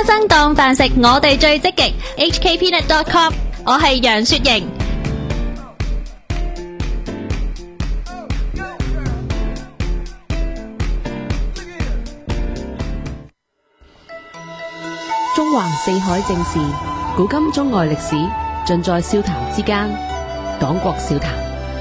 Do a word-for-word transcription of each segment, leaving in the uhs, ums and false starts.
花生當飯食，我哋最積極 H K peanut dot com， 我係楊雪瑩。 中環四海正事，古今中外歷史，盡在笑談之間。講國笑談。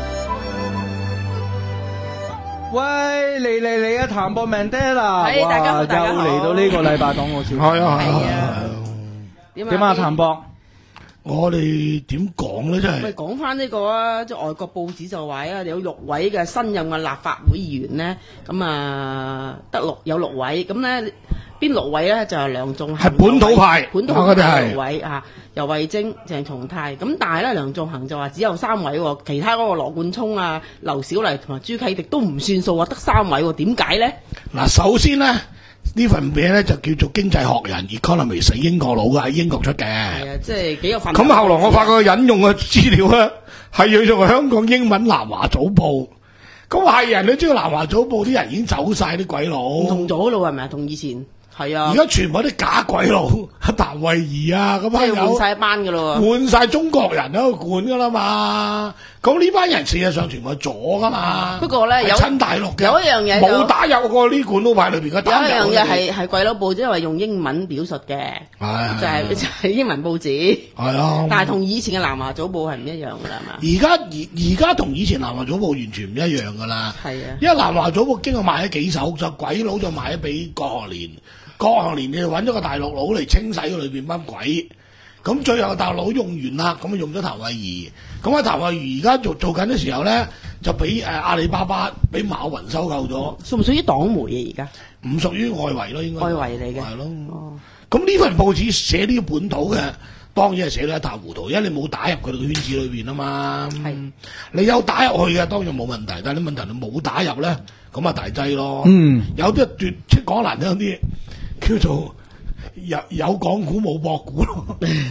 喂，嚟嚟嚟啊！譚博明爹啦， 係大家好， 哇大家好， 又嚟到呢個禮拜講國笑談。 係啊係啊。 點點啊，譚博？ 我哋點講咧？真咪係講翻呢個啊，即係外國報紙就話啊，有六位嘅新任嘅立法會議員咧，咁啊得六有六位，咁咧邊六位咧就係梁頌恆係本土派本土我覺得係派六位啊，游蕙禎、鄭松泰，咁但係咧梁頌恆就話只有三位喎，其他嗰個羅冠聰啊、劉小麗同埋朱啟迪都唔算數啊，得三位喎，點解咧？ 嗱，首先咧呢份名咧就叫做經濟學人 Economist， 英國佬嘅，喺英國出嘅。 係啊，即係幾有份。 咁後來我發覺引用嘅資料咧係要用香港英文南華早報。咁係人，你知道南華早報啲人已經走晒啲鬼佬， 唔同咗咯，係咪啊？同以前係啊。 而家全部啲假鬼佬，阿譚慧儀啊，咁即係換有晒班㗎咯喎。 換晒中國人喺度管噶啦嘛。咁呢班人事實上全部係左噶嘛。 不過咧有親大陸嘅， 有一樣嘢就冇打入過呢管佬派裏邊嘅。 有一樣嘢係係鬼佬報紙，因為用英文表述嘅， 係就係就係英文報紙。 係啊， 但係同以前嘅南華早報係唔一樣㗎啦，係嘛？ 而家而而家同以前南華早報完全唔一樣噶啦。 係啊， 因為南華早報經過賣咗幾手，就鬼佬就賣咗俾郭學年，郭學年你就揾咗個大陸佬嚟清洗裏邊班鬼。咁最後大陸佬用完啦，咁啊用咗譚慧儀。咁啊譚慧儀而家做做緊嘅時候咧，就俾誒、呃、阿里巴巴俾馬雲收購咗。 屬唔屬於黨媒啊？而家唔屬於外圍咯，應該外圍嚟嘅。 係咯。 哦， 咁呢份報紙寫呢個本土嘅，當然係寫得一塌糊塗，因為你冇打入佢哋嘅圈子裏邊啊嘛。 係。 你有打入去嘅，當然冇問題，但係你問題你冇打入咧，咁啊大劑咯。 嗯。 有啲奪即係講難聽啲，叫做有有港股冇博股咯。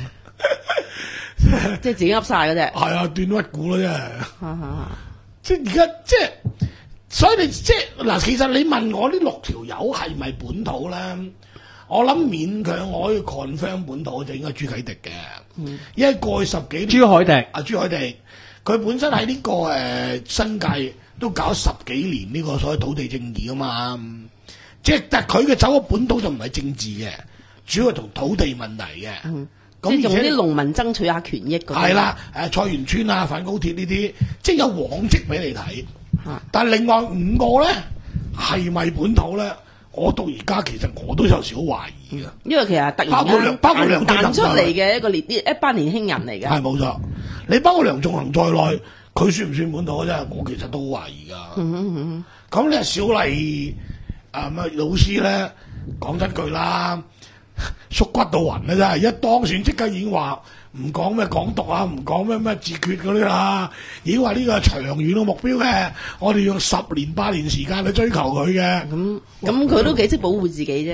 即係自己噏晒嗰隻。 係啊，斷屈股咯，真係。 哈哈即係而家即係，所以你即係嗱，其實你問我呢六條友係咪本土咧？我諗勉強我可以 confirm 本土就應該朱啟迪嘅，嗯、因為過去十幾年朱凱迪啊，朱凱迪佢本身喺呢、這個誒、呃、新界都搞十幾年呢個所謂土地正義啊嘛，即係但係佢嘅走嘅本土就唔係政治嘅，主要係同土地問題嘅。 嗯咁即係用而且啲農民爭取下權益嗰啲。 係啦，誒菜園村啊、反高鐵呢啲，即係有往績俾你睇。 啊但係另外五個咧係咪本土咧？我到而家其實我都有少少懷疑嘅。 因為其實突包括然間梁包括梁彈出振恒嚟嘅一個年一班年輕人嚟嘅。 係冇錯，你包括梁頌恆在內，佢算唔算本土啫？我其實都好懷疑㗎。 嗯嗯嗯咁咧，小麗啊乜老師咧，講真句啦，縮骨到暈啦真係，一當選即刻已經話唔講咩港獨啊，唔講咩咩自決嗰啲啦，已經話呢個係長遠嘅目標嘅，我哋用十年八年時間去追求佢嘅。 咁咁佢都幾識保護自己啫。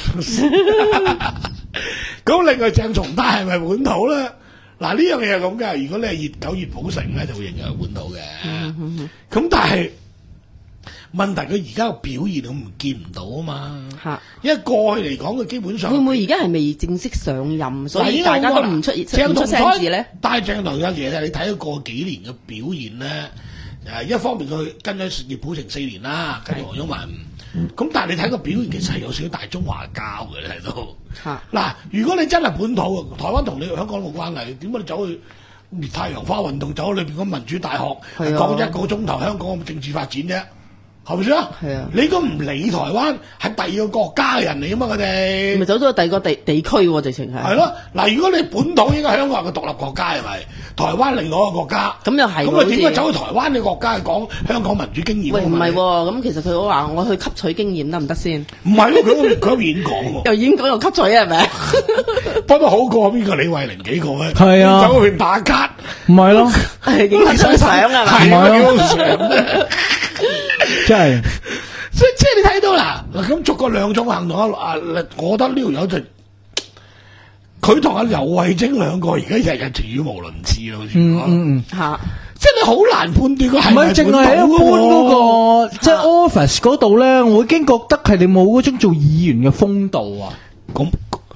咁另外鄭松泰係咪本土咧？嗱呢樣嘢係咁嘅，如果你係熱狗熱普城咧，就會認為係本土嘅。咁但係問題佢而家個表現我唔見唔到啊嘛。 嚇！ 因為過去嚟講，佢基本上會唔會而家係未正式上任，所以大家都唔出鄭唔出聲字咧？ 但係鄭同有其實你睇佢過幾年嘅表現咧，誒一方面佢跟咗熱普城四年啦，跟住黃毓民。咁、嗯、但係你睇個表現其實係有少少大中華交嘅喺度。嚇！嗱，如果你真係本土，台灣同你香港冇關係，點解你走去太陽花運動走去裏邊個民主大學講一個鐘頭香港嘅政治發展啫？係咪先啊？係啊！你都唔理台灣係第二個國家嘅人嚟啊嘛，佢哋咪走咗去第二個地地區喎，直情係。 係咯，嗱，如果你本土應該香港係個獨立國家係咪？台灣另外一個國家， 咁又係。 咁啊點解走去台灣嘅國家去講香港民主經驗？ 喂，唔係喎，咁其實佢話我去吸取經驗得唔得先？ 唔係喎，佢佢演講喎， 又演講又吸取係咪？ 不過好過邊個李慧玲幾個咧？ 係啊， 走去打卡， 唔係咯， 係影下張相係咪？ 係啊，幾好相。 真係， 即即係你睇到啦，嗱咁逐個兩種行動啊！我覺得呢條友就佢同阿游蕙禎兩個而家日日語無倫次咯，好似嗯嗯嚇， 即係你好難判斷佢係唔咪係淨係一般嗰個即係 office 嗰度咧，我已經覺得係你冇嗰種做議員嘅風度啊！ 咁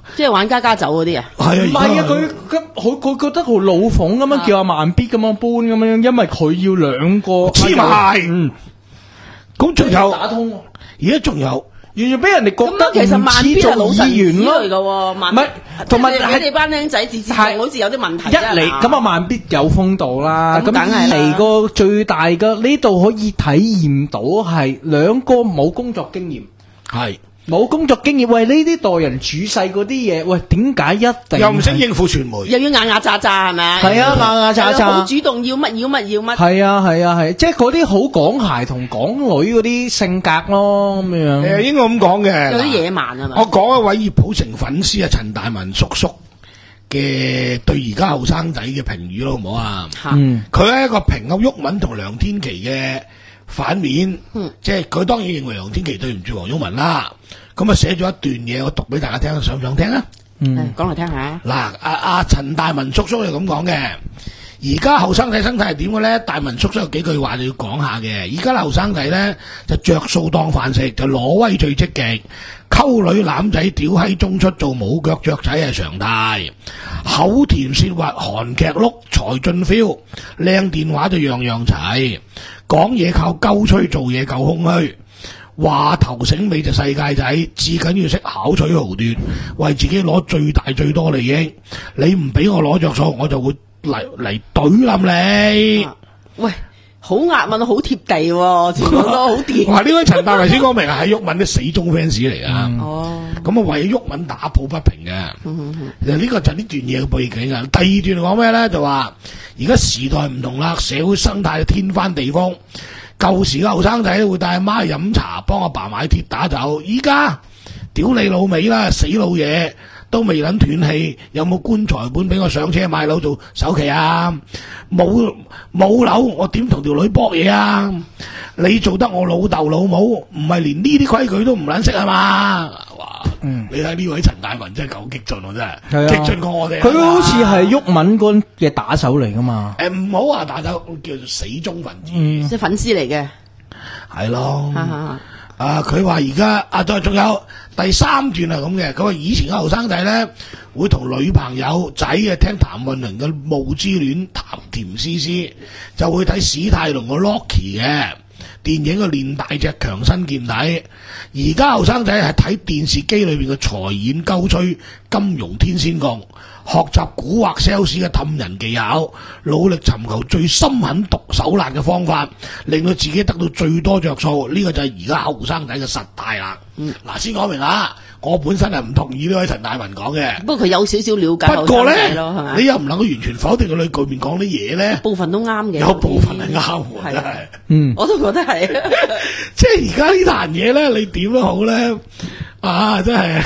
即係玩家家酒嗰啲啊？ 係啊， 唔係啊，佢佢佢佢覺得好老諷咁樣叫阿萬必咁樣搬咁樣，因為佢要兩個黐埋。 嗯， 咁仲有打通， 而家仲有。 完全俾人哋覺得其實萬必係老神員咯嚟噶， 唔係同埋你哋班僆仔自自係好似有啲問題。 一嚟咁啊，萬必有風度啦。咁咁梗係啦二嚟個最大嘅呢度可以體驗到係兩個冇工作經驗， 係冇工作經驗。喂，呢啲待人處世嗰啲嘢，喂，點解一定又唔識應付傳媒， 又要牙牙喳喳係咪啊？ 係啊，牙牙喳喳， 好主動要乜要乜要乜。 係啊係啊係，即係嗰啲好港孩同港女嗰啲性格咯咁樣。 誒應該咁講嘅。 有啲野蠻啊嘛。 我講一位葉普成粉絲啊，陳大文叔叔嘅對而家後生仔嘅評語咯，好唔好啊？ 嗯， 佢係一個評阿毓民同梁天琦嘅反面， 嗯即係佢當然認為梁天琦對唔住黃毓民啦。咁啊寫咗一段嘢，我讀俾大家聽，想唔想聽啊？ 嗯， 講嚟聽下。 嗱，阿阿陳大文叔叔係咁講嘅。而家後生仔生態係點嘅咧？大文叔叔有幾句話就要講下嘅。而家後生仔咧就着數當飯食，就挪威最積極，溝女攬仔屌閪中出做冇腳雀仔係常態，口甜舌滑韓劇碌才俊 feel， 靚電話就樣樣齊，講嘢靠鳩吹，做嘢夠空虛。話頭醒尾就世界仔，至緊要識巧取豪奪，為自己攞最大最多利益。你唔俾我攞着數，我就會嚟嚟懟冧你。 啊喂，好押韻，好貼地喎，全部都好掂。 哇！呢位陳大為先講明係毓民嘅死忠 fans 嚟噶。 哦， 咁啊為毓民打抱不平嘅。其實呢個就係呢段嘢嘅背景啊。第二段講咩咧？就話而家時代唔同啦，社會生態天翻地覆。舊時嘅後生仔會帶阿媽去飲茶，幫阿爸買鐵打酒。依家屌你老味啦，死老嘢都未撚斷氣，有冇棺材本俾我上車買樓做首期啊？冇冇樓，我點同條女搏嘢啊？你做得我老豆老母，唔係連呢啲規矩都唔撚識啊嘛？哇！ 嗯， 你睇呢位陳大文真係夠激進喎，真係係啊激進過我哋。 佢好似係毓民嗰嘅打手嚟噶嘛？ 誒唔好話打手，叫做死忠分子， 嗯， 即係粉絲嚟嘅。 係咯。 哈哈啊！佢話而家啊，再仲有第三段係咁嘅。佢話以前嘅後生仔咧，會同女朋友仔啊聽譚詠麟嘅《霧之戀》，談甜絲絲，就會睇史泰龍嘅 Rocky 嘅電影嘅練大隻強身健體。而家後生仔係睇電視機裏邊嘅財演鳩吹金融天仙閣，學習蠱惑 sales 嘅氹人技巧，努力尋求最深狠毒手辣嘅方法，令到自己得到最多着數。呢、這個就係而家後生仔嘅實態啦。嗱、嗯，先講明啦，我本身係唔同意呢位陳大文講嘅。 不過佢有少少了解後不過生仔咧咯，係咪？ 你又唔能夠完全否定佢裏邊講啲嘢咧。 部分都啱嘅， 有部分係啱喎，真係。 嗯， 我都覺得係。 即係而家呢壇嘢咧，你點都好咧，啊，真係，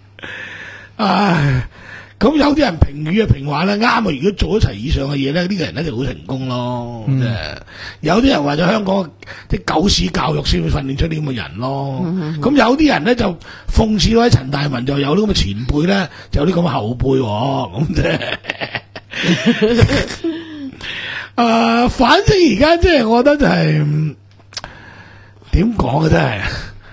唉。咁有啲人評語啊評話咧啱啊！如果做一齊以上嘅嘢咧，呢、這個人咧就好成功咯。即係、嗯、有啲人話咗香港啲狗屎教育先會訓練出啲咁嘅人咯。咁、嗯嗯、有啲人咧就諷刺嗰啲陳大文就有啲咁嘅前輩咧，就有啲咁嘅後輩咁啫。啊，反正而家即係我覺得就係點講嘅真係，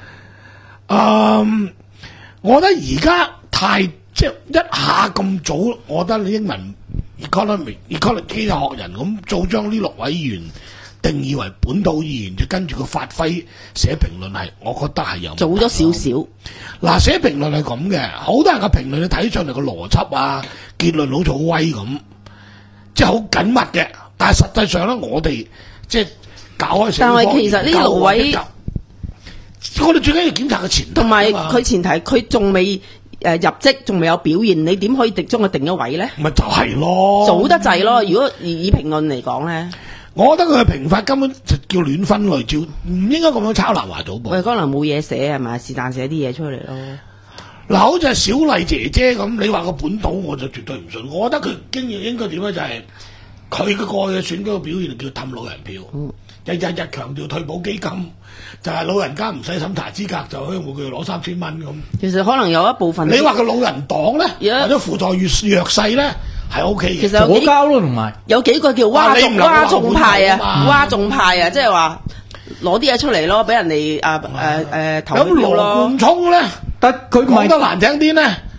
嗯，我覺得而家太。即係一下咁早，我覺得你英文 economy economy 經濟學人咁早將呢六位議員定義為本土議員，就跟住佢發揮寫評論係，我覺得係有早咗少少。 嗱，寫評論係咁嘅，好多人嘅評論你睇上嚟個邏輯啊，結論好似好威咁，即係好緊密嘅。但係實際上咧，我哋即係搞開成， 但係其實呢六位， 我哋最緊要檢查個前提， 同埋佢前提，佢仲未。誒、呃、入職仲未有表現，你點可以定將佢定咗位咧？ 咪就係咯， 早得滯咯。如果以以評論嚟講咧， 我覺得佢嘅評法根本就叫亂分類，照唔應該咁樣抄南華早報。 喂，可能冇嘢寫係咪？是但寫啲嘢出嚟咯。 嗱，好似係小麗姐姐咁，你話個本土我就絕對唔信。我覺得佢經驗應該點咧，就係佢嘅過去嘅選舉嘅表現叫氹老人票，嗯、日日日強調退保基金。就係老人家唔使審查資格就可以每個月攞三千蚊咁。其實可能有一部分， 你話個老人黨咧，或者輔助越弱勢咧，係 O K 嘅。 其實有幾交咯，同埋有幾個叫嘩眾嘩眾派啊，嘩眾派啊，即係話攞啲嘢出嚟咯，俾人哋啊誒誒投票咯。 咁羅冠聰咧， 但佢講得難聽啲咧，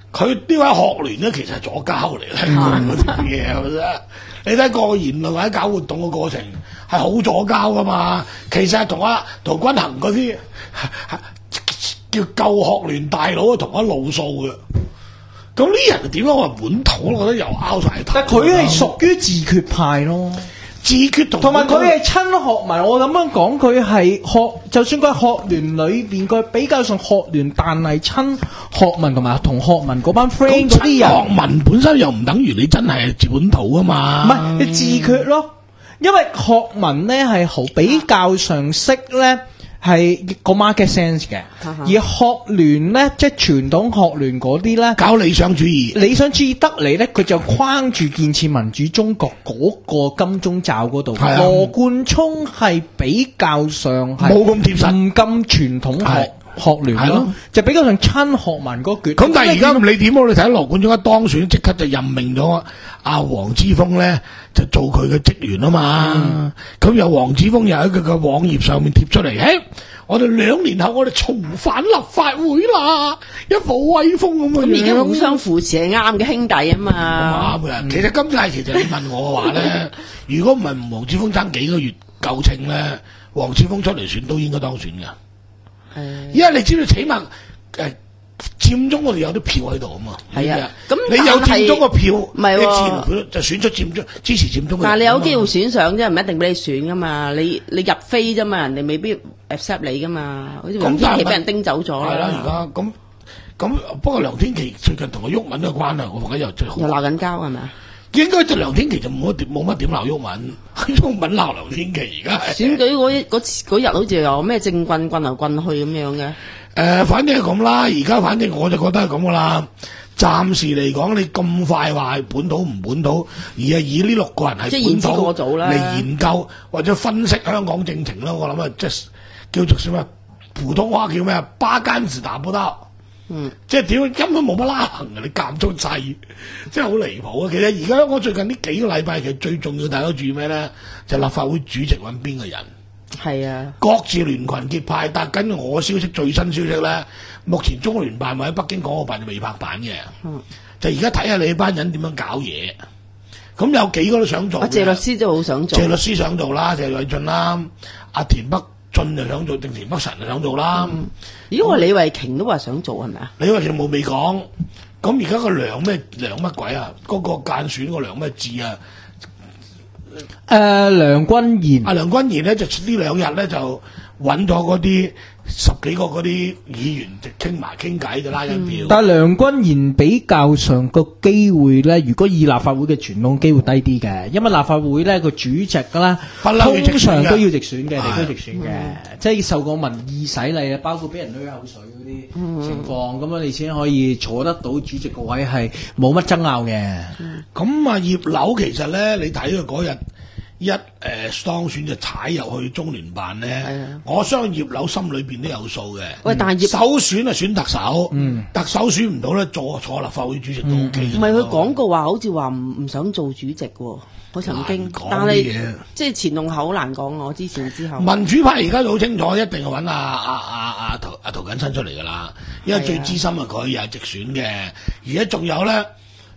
佢呢位學聯咧，其實係左膠嚟嘅，嗰啲嘢係咪先？你睇個言論或者搞活動嘅過程係好左膠噶嘛？其實係同阿陶君行嗰啲叫舊學聯大佬同一路數嘅。咁呢人點解話本土？我覺得又拗晒頭。 但佢係屬於自決派咯。 自決同同埋佢係親學民，我咁樣講，佢係學，就算佢學聯裏邊，佢比較上學聯，但係親學民同埋同學民嗰班 friend 嗰啲人， 學民本身又唔等於你真係本土啊嘛。 唔係你自決咯，因為學民咧係好比較上識咧係個 market sense 嘅，而學聯咧即係傳統學聯嗰啲咧搞理想主義， 理想主義得嚟咧，佢就框住建設民主中國嗰個金鐘罩嗰度。 係啊， 羅冠聰係比較上係冇咁貼實， 唔咁傳統學學聯咯，就比較上親學民嗰橛。 咁但係而家唔理點，我哋睇羅冠聰一當選，即刻就任命咗阿黃之鋒咧，就做佢嘅職員啊嘛。咁有黃之鋒又喺佢嘅網頁上面貼出嚟，誒，我哋兩年後我哋重返立法會啦，一副威風咁嘅樣。 咁而家互相扶持係啱嘅兄弟啊嘛。 啱嘅，其實今屆其實你問我嘅話咧，如果唔係黃之鋒爭幾個月夠稱咧，黃之鋒出嚟選都應該當選嘅。因為你知道起碼誒佔中我哋有啲票喺度啊嘛， 係啊， 咁你有佔中嘅票， 唔係喎，就選出佔中支持佔中嘅人。 但係你有機會選上啫，唔一定俾你選噶嘛，你你入飛啫嘛，人哋未必 accept 你噶嘛，好似梁天琦俾人叮走咗啦。 係啦，而家咁咁，不過梁天琦最近同個毓民嘅關係，我覺得又最好。 又鬧緊交係咪啊？ 應該就梁天琦就冇乜點冇乜點鬧毓民，毓民鬧梁天琦而家。 選舉嗰嗰嗰日好似有咩政棍棍嚟棍去咁樣嘅。誒、 呃，反正係咁啦，而家反正我就覺得係咁噶啦。暫時嚟講，你咁快話係本土唔本土，而係以呢六個人係本土嚟研究或者分析香港政情啦。我諗啊，即係叫做什麼普通話叫咩啊？八竿子打不到。嗯，即係點根本冇乜拉行嘅，你夾中掣，真係好離譜啊！其實而家我最近呢幾個禮拜，其實最重要大家注意咩咧？就係、立法會主席揾邊個人？ 係啊， 各自聯群結派，但係根據我消息最新消息咧，目前中聯辦或者北京港澳辦就未拍板嘅。嗯，就而家睇下你班人點樣搞嘢。咁有幾個都想做。阿謝律師都好想做。 謝律師想做啦，謝偉俊啦，阿田北俊就想做，定田北辰就想做啦。 嗯，如果李慧瓊都話想做係咪啊？ 李慧瓊冇未講，咁而家個梁咩梁乜鬼啊？嗰、那個間選個梁咩字啊？ 誒、呃，梁君彥。阿梁君彥咧就呢兩日咧就揾咗嗰啲十幾個嗰啲議員就傾埋傾偈就拉緊票。 嗯、但係梁君彥比較上個機會咧，如果以立法會嘅傳統機會低啲嘅，因為立法會咧個主席啦，通常都要直選嘅，地區直選嘅，嗯、即係受過民意洗禮啊，包括俾人濺口水嗰啲情況，咁樣、嗯、你先可以坐得到主席個位，係冇乜爭拗嘅。 咁、嗯、啊葉劉其實咧，你睇佢嗰日一誒、呃、當選就踩入去中聯辦咧，的我相信葉劉心裏邊都有數嘅。喂，但係首選啊選特首，嗯、特首選唔到咧，坐坐立法會主席都 O K。唔係佢講過話，好似話唔唔想做主席喎。我曾經，但係即係前同後好難講。我之前之後，民主派而家就好清楚，一定係揾阿阿阿阿陶阿陶錦新出嚟噶啦，因為最資深係佢，又係直選嘅，而家仲有咧。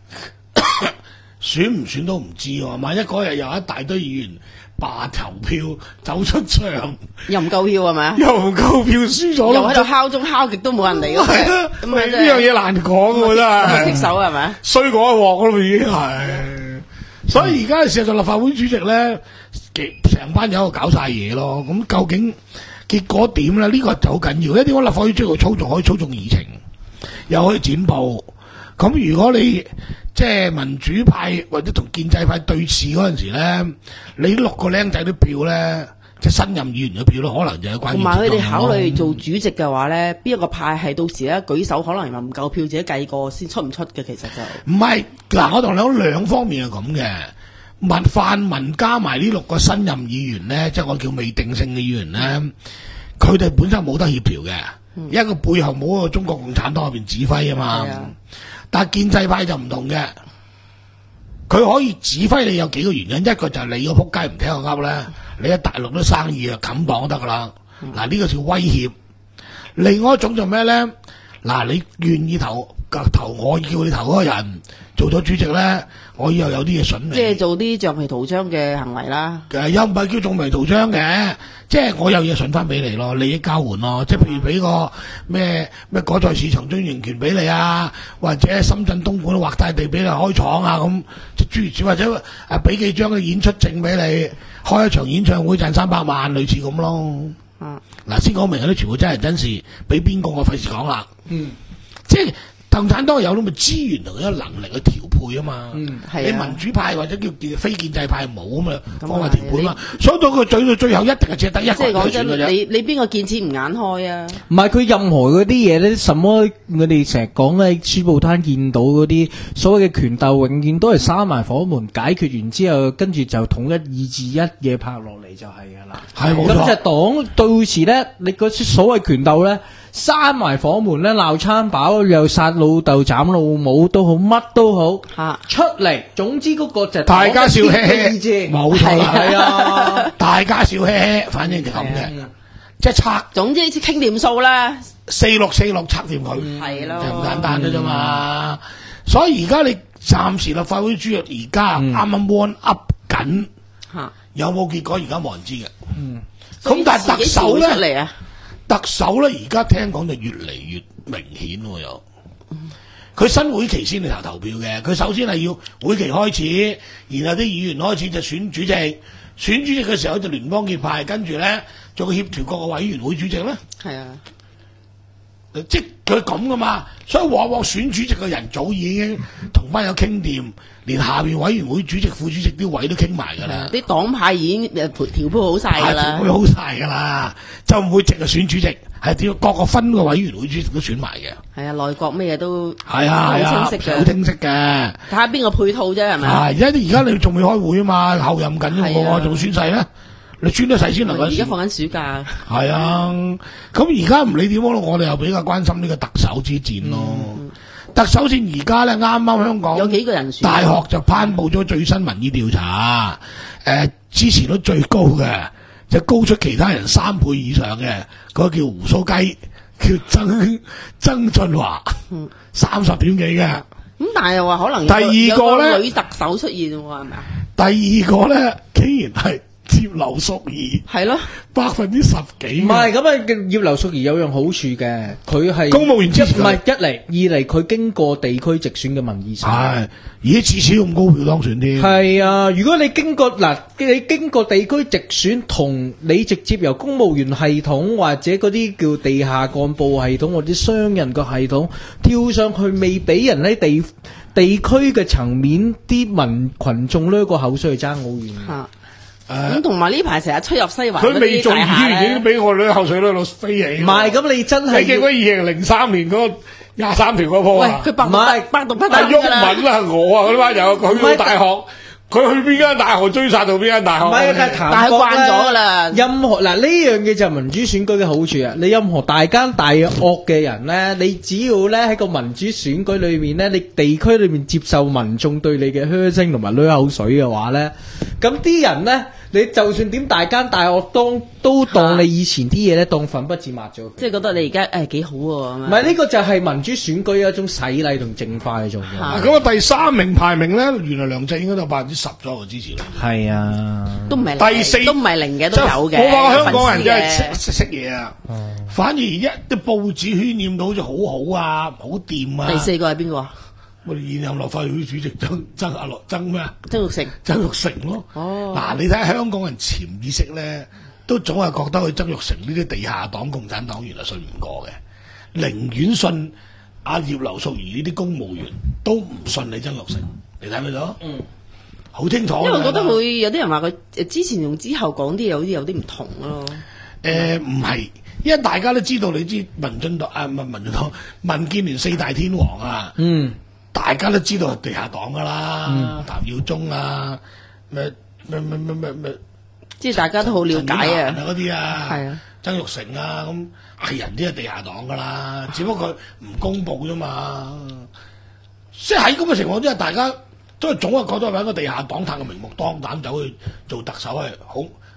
選唔選都唔知喎，萬一嗰日有一大堆議員罷投票走出場，又唔夠票係咪啊？又唔夠票輸咗，又喺度敲鐘敲極都冇人嚟咯。咁啊，呢樣嘢難講喎，真係。棘手係咪啊？衰過一鑊咯，已經係。所以而家事實上立法會主席咧，成班友搞晒嘢咯。咁究竟結果點咧？呢、這個就好緊要。因為點解立法會主席操縱可以操縱議程，又可以剪布。咁如果你即係民主派或者同建制派對峙嗰陣時咧，你六個僆仔啲票咧，即係新任議員嘅票咧，可能就有關係。同埋佢哋考慮做主席嘅話咧，邊一個派係到時咧舉手，可能又唔夠票，自己計過先出唔出嘅，其實就唔係嗱。我同你講兩方面係咁嘅，民泛民加埋呢六個新任議員咧，即係我叫未定性嘅議員咧，佢哋本身冇得協調嘅，嗯、因為個背後冇個中國共產黨入邊指揮啊嘛。但係建制派就唔同嘅，佢可以指揮你有幾個原因，一個就係你個仆街唔聽我噏咧，你喺大陸啲生意啊冚檔得噶啦，嗱呢、嗯、個叫威脅。另外一種就咩咧？嗱，你願意投投我叫你投嗰個人做咗主席咧，我以後有啲嘢筍你。 即係做啲橡皮圖章嘅行為啦。 誒又唔係叫橡皮圖章嘅，即係我有嘢筍翻俾你咯，利益交換咯。即係譬如俾個咩咩果菜市場專營權俾你啊，或者深圳東莞劃大地俾你開廠啊咁，諸如此或者誒俾幾張嘅演出證俾你，開一場演唱會賺三百萬，類似咁咯。 嗯， 嗱先講明嗰啲全部真人真事，俾邊個我費事講啦。 嗯， 即係共產黨有咁嘅資源同一個能力去調配啊嘛。 嗯， 你民主派或者叫非建制派冇啊嘛， 咁方法調配嘛。所以到佢嘴到最後一定係只得一個人即係講真， 選嘅啫。 你你邊個見錢唔眼開啊？ 唔係佢任何嗰啲嘢咧，什麼我哋成日講咧，書報攤見到嗰啲所謂嘅權鬥，永遠都係閂埋火門，解決完之後，跟住就統一意志一嘢拍落嚟就係㗎啦。 係冇錯。 咁就黨到時咧，你嗰啲所謂權鬥咧，閂埋火門咧，鬧餐飽又殺老豆斬老母都好，乜都好嚇出嚟。總之嗰個就係大家笑嘻意志， 嘻，冇錯啦， 係啊， 大家笑嘻嘻，反正就咁嘅，即係拆總之傾掂數啦。 四六四六拆掂佢， 係咯就咁簡單嘅啫嘛。所以而家你暫時立法會主席而家啱啱 warm up 緊， 嚇有冇結果而家冇人知嘅。 嗯， 咁但係特首咧出嚟啊！ 特首咧而家聽講就越嚟越明顯喎，又佢新會期先嚟投投票嘅，佢首先係要會期開始，然後啲議員開始就選主席，選主席嘅時候就聯邦結派，跟住咧做個協調各個委員會主席咧， 係啊， 即佢咁噶嘛，所以往往選主席嘅人早已經同班友傾掂，連下邊委員會主席、副主席啲位都傾埋㗎啦。 啲黨派已經誒調配好晒㗎啦， 調配好晒㗎啦，就唔會淨係選主席，係點各個分個委員會主席都選埋嘅。 係啊，內閣咩嘢都係啊係啊， 好清晰嘅， 好清晰嘅。 睇下邊個配套啫，係咪？ 係而家而家你仲未開會啊嘛，後任緊係啊喎，仲宣誓咧，你宣得誓先能夠。 而家放緊暑假。 係啊，咁而家唔理點咯，我哋又比較關心呢個特首之戰咯。 嗯特首戰而家咧，啱啱香港有幾個人選大學就頒布咗最新民意調查，誒、呃、支持率最高嘅，就高出其他人三倍以上嘅，嗰、那個叫胡鬚雞，叫曾曾俊華，三十點幾嘅。 咁但係又話可能有第二個咧有女特首出現喎，係咪啊？ 第二個咧，竟然係葉劉淑儀， 係咯， 百分之十幾。 唔係咁啊！葉劉淑儀有樣好處嘅，佢係公務員支持佢唔係一嚟，二嚟佢經過地區直選嘅民意審查。 係，而家次次咁高票當選添。 係啊！如果你經過嗱，你經過地區直選，同你直接由公務員系統或者嗰啲叫地下幹部系統或者商人個系統跳上去，未俾人喺地地區嘅層面啲民群眾呢個口水去爭好遠。 嚇誒咁同埋呢排成日出入西環佢未做議員已經經俾我哋啲口水佬佬飛起。 唔係咁，你真係你記唔記得二零零三年嗰廿三條嗰鋪喂， 啊？ 佢百唔係度百度不阿毓得㗎啦。 民啦，我啊嗰班友，佢去到大學，佢去邊間大學追殺到邊間大學？ 唔係啊，但係但係譚國慣咗㗎啦任何嗱呢樣嘢就係民主選舉嘅好處啊！你任何大奸大惡嘅人咧，你只要咧喺個民主選舉裏面咧，你地區裏面接受民眾對你嘅噓聲同埋濺口水嘅話咧，咁啲人咧，你就算點大奸大惡，當都當你以前啲嘢咧當粉筆字抹咗佢。 即係覺得你而家誒幾好喎咁樣。 唔係呢個就係民主選舉一種洗禮同淨化嘅作用。 嚇咁啊，第三名排名咧，原來梁振英嗰度百分之十左右支持率。 係啊， 都唔係零第四都唔係零嘅，都有嘅。 我話香港人真係粉絲嘅識識識嘢啊！反而一啲報紙渲染到好似好好啊，好掂啊！ 第四個係邊個啊？ 我哋現任立法會主席曾曾阿樂曾咩啊？ 曾鈺成。 曾鈺成咯。 哦嗱，你睇下香港人潛意識咧，都總係覺得佢曾鈺成呢啲地下黨、共產黨員係信唔過嘅，寧願信阿葉劉淑儀呢啲公務員，都唔信你曾鈺成。你睇唔睇到？嗯，好清楚。 因為我覺得佢有啲人話佢誒之前同之後講啲嘢有啲有啲唔同咯。 誒唔係，因為大家都知道，你知民進黨啊，唔係民進黨，民建聯四大天王啊。 嗯。 大家都知道係地下黨噶啦，譚耀宗啊，咩咩咩咩咩咩， 即係大家都好了解啊， 嗰啲啊， 係啊， 曾鈺成啊，咁係人啲係地下黨噶啦，只不過佢唔公佈啫嘛。即係喺咁嘅情況之下，大家都係總係覺得揾個地下黨探嘅明目張膽走去做特首係好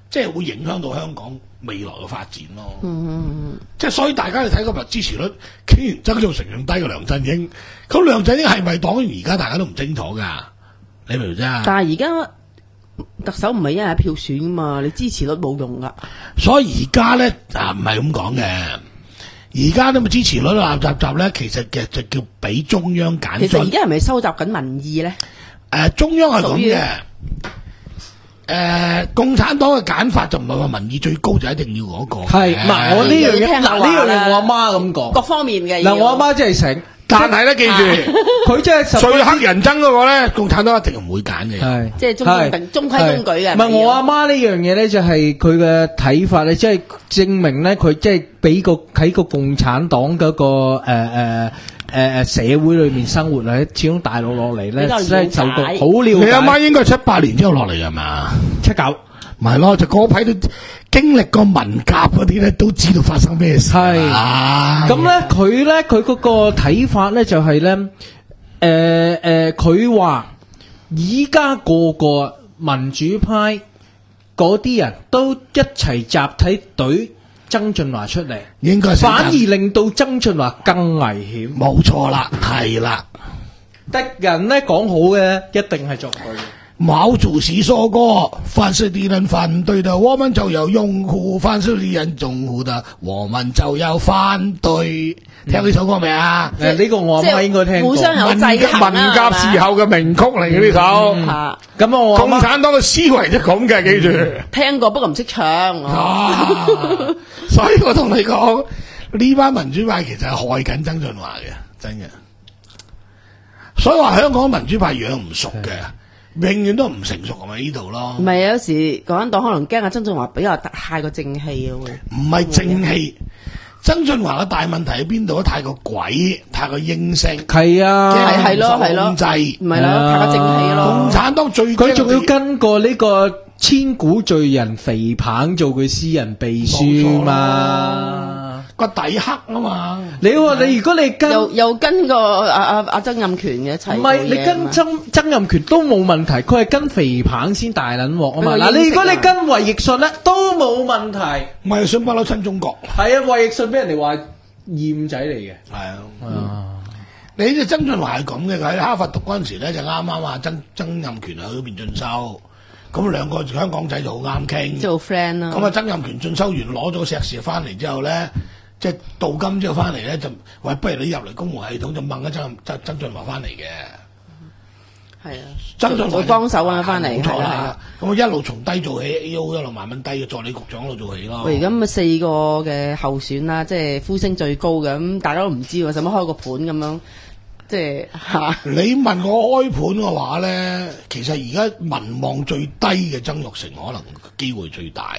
即係會影響到香港未來嘅發展咯。 嗯嗯嗯， 即係所以大家你睇今日支持率竟然曾鈺成仲低過梁振英，咁梁振英係咪黨員？而家大家都唔清楚㗎，你明唔明啫？ 但係而家特首唔係一人一票選㗎嘛，你支持率冇用㗎。 所以而家咧啊，唔係咁講嘅。而家都咪支持率立集集咧，其實嘅就叫俾中央揀。 其實而家係咪收集緊民意咧？誒、 呃，中央係咁嘅。誒、呃，共產黨嘅揀法就唔係話民意最高就一定要嗰、那個。係， 嗱我呢樣嘢，嗱呢樣嘢我阿媽咁講， 各方面嘅。 嗱我阿媽真係醒， 但係咧記住， 佢真係最黑人憎嗰個咧，共產黨一定唔會揀嘅。 係， 即係中規中規中矩嘅。 唔係我阿媽呢樣嘢咧，就係佢嘅睇法咧，即係證明咧，佢即係俾個喺個共產黨嗰個誒誒。誒誒，社會裏面生活咧，始終大陸落嚟咧，即係受到好了解。 你阿媽應該係七八年之後落嚟㗎嘛？ 七九， 咪係咯，就嗰批都經歷過文革嗰啲咧，都知道發生咩事。係咁咧，佢咧，佢嗰個睇法咧就係咧，誒誒，佢話而家個個民主派嗰啲人都一齊集體隊曾俊華出嚟， 應該反而令到曾俊華更危險。 冇錯啦，係啦。 敵人咧講好嘅，一定係作對嘅。 毛主席說過，凡是敵人反對的，我們就要擁護；凡是敵人擁護的，我們就要反對。嗯、聽呢首歌未啊？誒，呢個我阿媽應該聽過。互相有制衡啦。文革時候嘅名曲嚟嘅呢首。吓、嗯，咁我共產黨嘅思維就咁嘅，記住。聽過，不過唔識唱。啊，所以我同你講，呢班民主派其實係害緊曾俊華嘅，真嘅。所以話香港民主派養唔熟嘅。永遠都唔成熟咁喺呢度咯。唔係，有時共產黨可能驚阿曾俊華比較太過正氣啊，會唔係正氣？曾俊華嘅大問題喺邊度？太過鬼，太過應聲。係啊，係係咯係咯，控制唔係咯，太過正氣咯。共產黨最佢仲要跟過呢個千古罪人肥彭做佢私人秘書嘛。個底黑啊嘛！你話你如果你跟又又跟個阿阿阿曾蔭權嘅一齊，唔係你跟曾曾蔭權都冇問題，佢係跟肥彭先大撚鑊啊嘛！嗱，你如果你跟衛奕信咧都冇問題，衛奕信不嬲親中國，係啊，衛奕信俾人哋話厭仔嚟嘅，係啊，啊！你呢曾俊華係咁嘅，佢喺哈佛讀嗰陣時咧就啱啱話曾曾蔭權喺嗰邊進修。咁兩個香港仔就好啱傾，做 friend 啦。咁啊，曾蔭權進修完攞咗個碩士翻嚟之後咧，即係到金之後翻嚟咧，就話不如你入嚟公務系統，就掹一曾曾曾俊華翻嚟嘅。係啊，曾俊華幫手揾翻嚟，冇錯啦。咁我一路從低做起 ，A O 一路慢慢低嘅助理局長嗰度做起咯。喂，而家咁啊四個嘅候選啦，即係呼聲最高嘅，咁大家都唔知喎，使乜開個盤咁樣？即係吓，你問我開盤嘅話咧，其實而家民望最低嘅曾鈺成可能機會最大，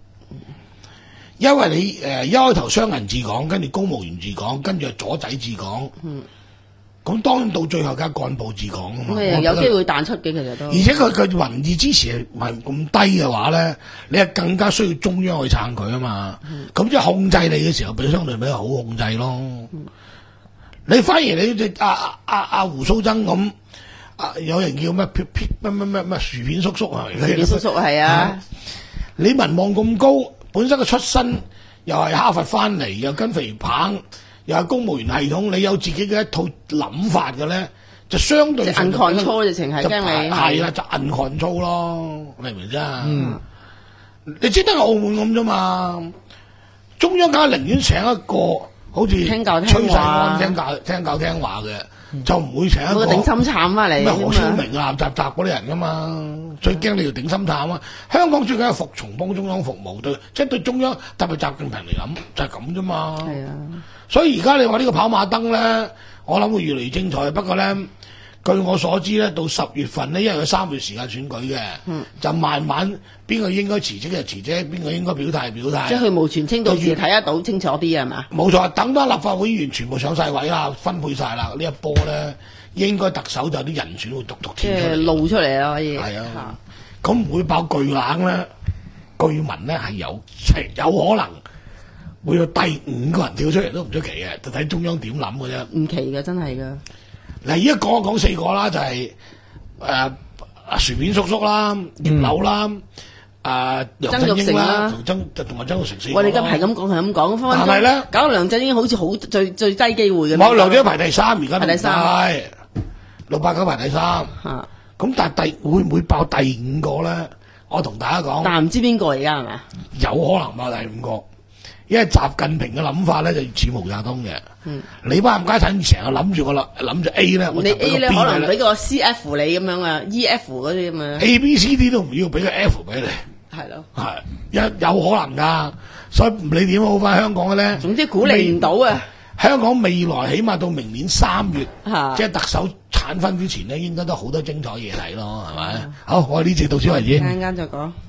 因為你誒、呃、一開頭商人治港，跟住公務員治港，跟住係左仔治港，嗯，咁當然到最後梗係幹部治港啊嘛，嗯、有機會彈出嘅其實都，而且佢佢民意支持係唔咁低嘅話咧，你係更加需要中央去撐佢啊嘛，咁、嗯、即係控制你嘅時候，比相對比較好控制咯。嗯，你反而你隻阿阿阿胡鬚曾咁，啊有人叫咩咩咩咩咩薯片叔叔啊，薯片叔叔係啊，你民望咁高，本身嘅出身又係哈佛翻嚟，又跟肥彭，又係公務員系統，你有自己嘅一套諗法嘅咧，就相對硬抗操直情係驚你係啦，就硬抗操咯，明唔明啫？嗯，你只得澳門咁啫嘛，中央梗係寧願請一個。好似聽教聽話，聽教聽教聽話嘅，嗯、就唔會請一個頂心杉翻嚟咩何超明啊、習習嗰啲人噶嘛。嗯、最驚你條頂心杉啊！香港最緊係服從幫中央服務，對即係、就是、對中央特別習近平嚟諗就係咁啫嘛。係啊，所以而家你話呢個跑馬燈咧，我諗會越嚟越精彩。不過咧，據我所知咧，到十月份咧，因為佢三月時間選舉嘅，嗯、就慢慢邊個應該辭職就辭職，邊個應該表態表態。即係佢無全清到時睇得到清楚啲係嘛？冇錯，等到立法會議員全部上晒位啦，分配晒啦，呢一波咧應該特首就有啲人選會獨獨跳出嚟，露出嚟啦可以。係啊，咁唔會爆巨冷咧？據聞咧係有有可能會有第五個人跳出嚟都唔出奇嘅，就睇中央點諗嘅啫。唔奇嘅，真係㗎。嗱，而家講講四個啦，就係誒阿薯片叔叔啦、葉劉啦、誒啊梁曾振英啦， 鈺成啦同曾同埋曾鈺成四個我哋咯。 今係咁講係咁講，分分鐘但係呢搞到梁振英好似好最最低機會嘅。 冇梁振英排第三，而家排第三係六八九排第三。 嚇， 咁但係第會唔會爆第五個咧？我同大家講， 但係唔知邊個而家係咪？ 有可能爆第五個，因為習近平嘅諗法咧就似毛澤東嘅。 嗯， 你班冚家產成日諗住個啦，諗住 A 咧，我你就俾 A 個咧 B 可能你啦俾個 C F 你咁樣啊，E F 嗰啲咁樣。 ，A B C D 都唔要，俾個 F 俾你， 係咯， 係有有可能㗎。所以唔理點好翻香港嘅咧， 總之鼓勵唔到啊！ 香港未來起碼到明年三月， 嚇即係特首產分之前咧，應該都好多精彩嘢睇咯，係咪？好，我呢次到此為止。 陣間再講。